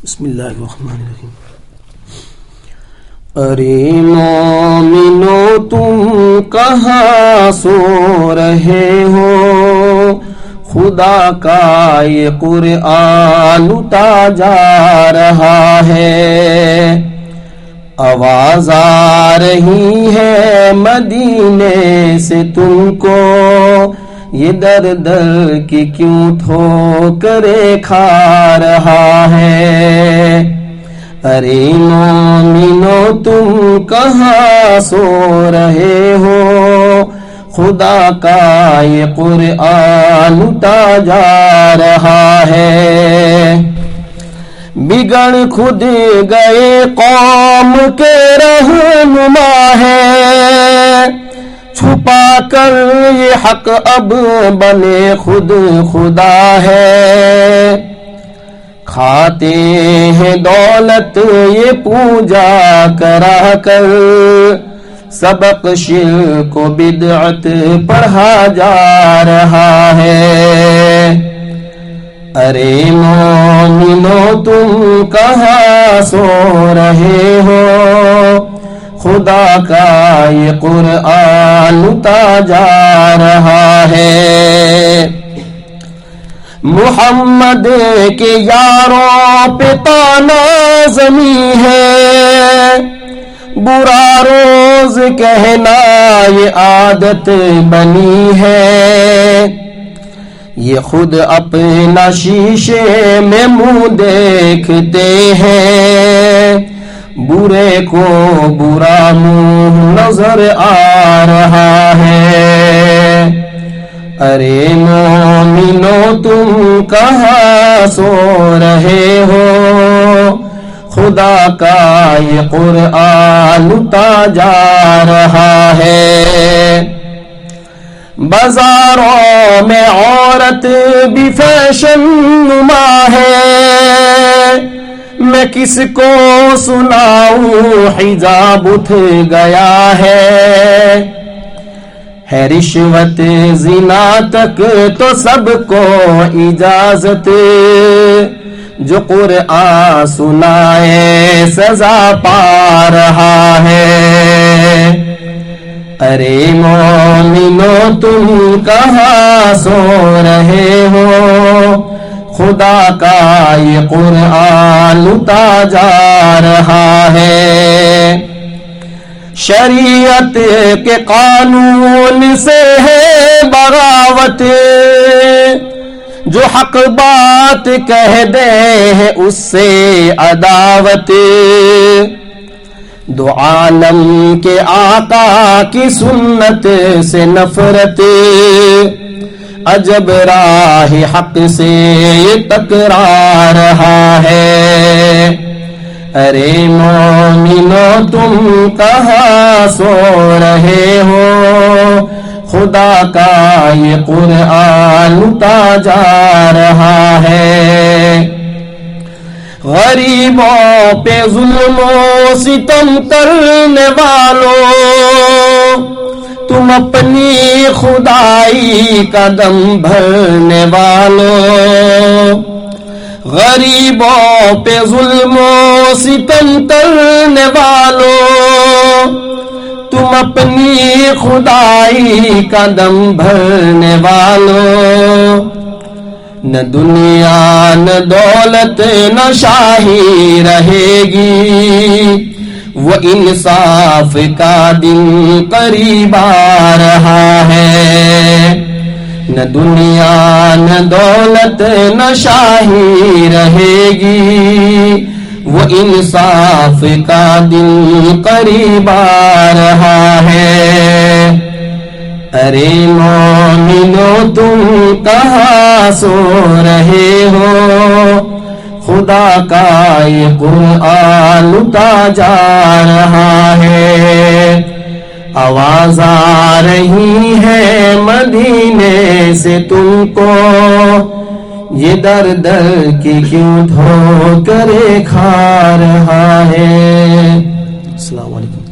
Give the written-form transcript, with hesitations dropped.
بسم اللہ الرحمن الرحیم۔ ارے مومنو تم کہاں سو رہے ہو، خدا کا یہ قرآن لٹا جا رہا ہے، آواز آ رہی ہے مدینے سے تم کو، یہ در در کی کیوں ٹھوکریں کھا رہا ہے۔ ارے مومنو تم کہاں سو رہے ہو، خدا کا یہ قرآن لٹا جا رہا ہے۔ بگڑ خود گئے قوم کے رہنما ہے، چھپا کر یہ حق اب بنے خود خدا ہے۔ کھاتے ہیں دولت یہ پوجا کرا کر، سبق شرک و بدعت پڑھا جا رہا ہے۔ ارے مومنو تم کہاں سو رہے ہو، خدا کا یہ قرآن لٹا جا رہا ہے۔ محمد کے یاروں پہ طعنہ زمیں ہے، برا روز کہنا یہ عادت بنی ہے۔ یہ خود اپنا شیشے میں منہ دیکھتے ہیں، برے کو برا منہ نظر آ رہا ہے۔ ارے مومنو تم کہاں سو رہے ہو، خدا کا یہ قرآن لٹا جا رہا ہے۔ بازاروں میں عورت بھی فیشن نما ہے، میں کس کو سناؤں حجاب اٹھ گیا ہے۔ رشوت زنا تک تو سب کو اجازت، جو قرآن سنائے سزا پا رہا ہے۔ ارے مومنو تم کہاں سو رہے ہو، خدا کا یہ قرآن لٹا جا رہا ہے۔ شریعت کے قانون سے ہے بغاوت، جو حق بات کہہ دے ہے اس سے عداوت۔ دو عالم کے آقا کی سنت سے نفرت، عجب راہ حق سے یہ ٹکرا رہا ہے۔ ارے مومنو تم کہاں سو رہے ہو، خدا کا یہ قرآن لٹا جا رہا ہے۔ غریبوں پہ ظلم و ستم کرنے والوں، تم اپنی خدائی کا دم بھرنے والوں۔ غریبوں پہ ظلم و ستم کرنے والوں، تم اپنی خدائی کا دم بھرنے والوں۔ نہ دنیا نہ دولت نہ شاہی رہے گی، وہ انصاف کا دن قریب آ رہا ہے۔ نہ دنیا نہ دولت نہ شاہی رہے گی، وہ انصاف کا دن قریب آ رہا ہے۔ ارے مومنو تم کہاں سو رہے ہو، خدا کا یہ قرآن لٹا جا رہا ہے۔ آواز آ رہی ہے مدینے سے تم کو، یہ در در کی کیوں ٹھوکریں کھا رہا ہے۔ السلام علیکم۔